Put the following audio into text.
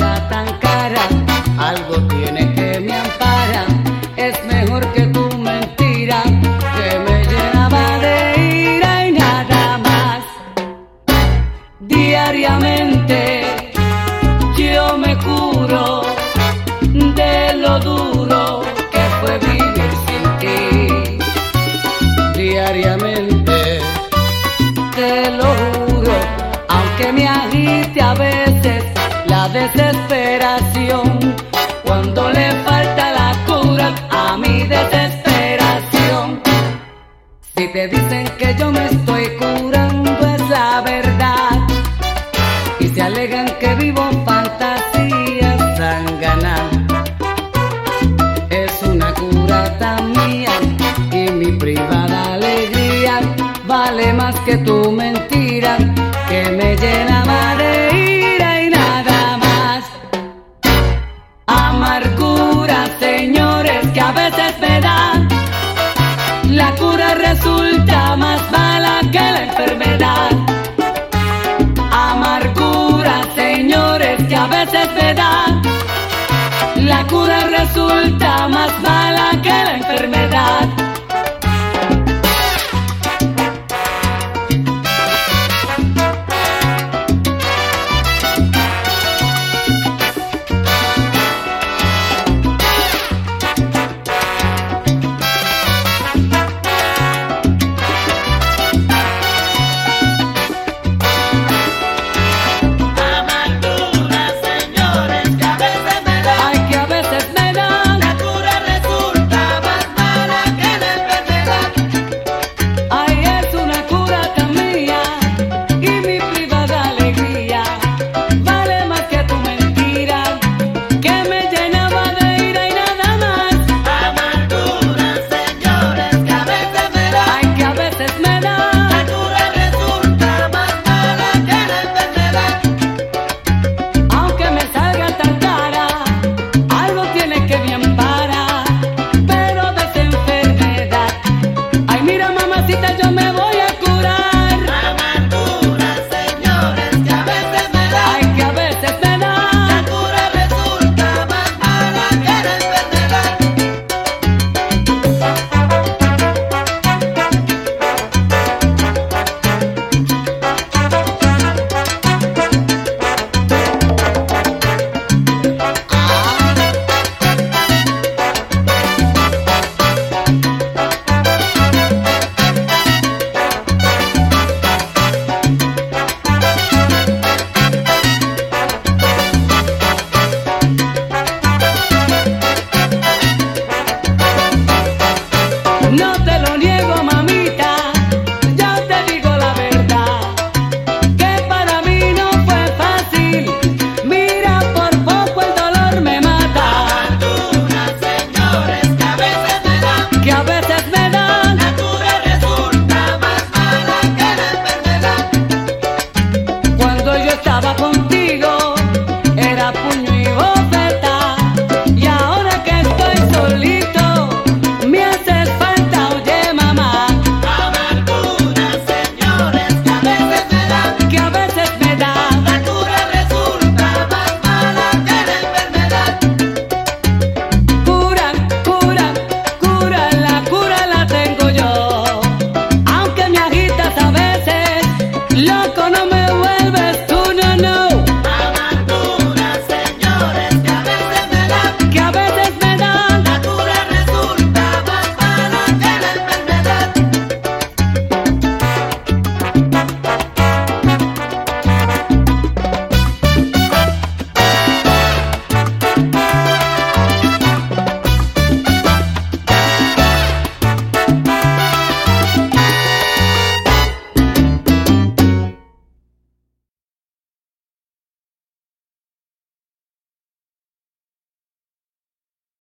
está tan cara, algo tiene que me ampara. Es mejor que tu mentira, que me llenaba de ira y nada más. Diariamente yo me curo de lo duro que fue vivir sin ti. Diariamente te lo juro, aunque me agite a veces la desesperación, cuando le falta la cura a mi desesperación. Si te dicen que yo me estoy curando es la verdad, y se alegan que vivo fantasías zánganas. Es una cura tan mía y mi privada alegría vale más que tu mentira, que me llenaba de ira y nada más. Amargura, señores, que a veces me da, la cura resulta más mala que la enfermedad. Amargura, señores, que a veces me da, la cura resulta más mala que la enfermedad.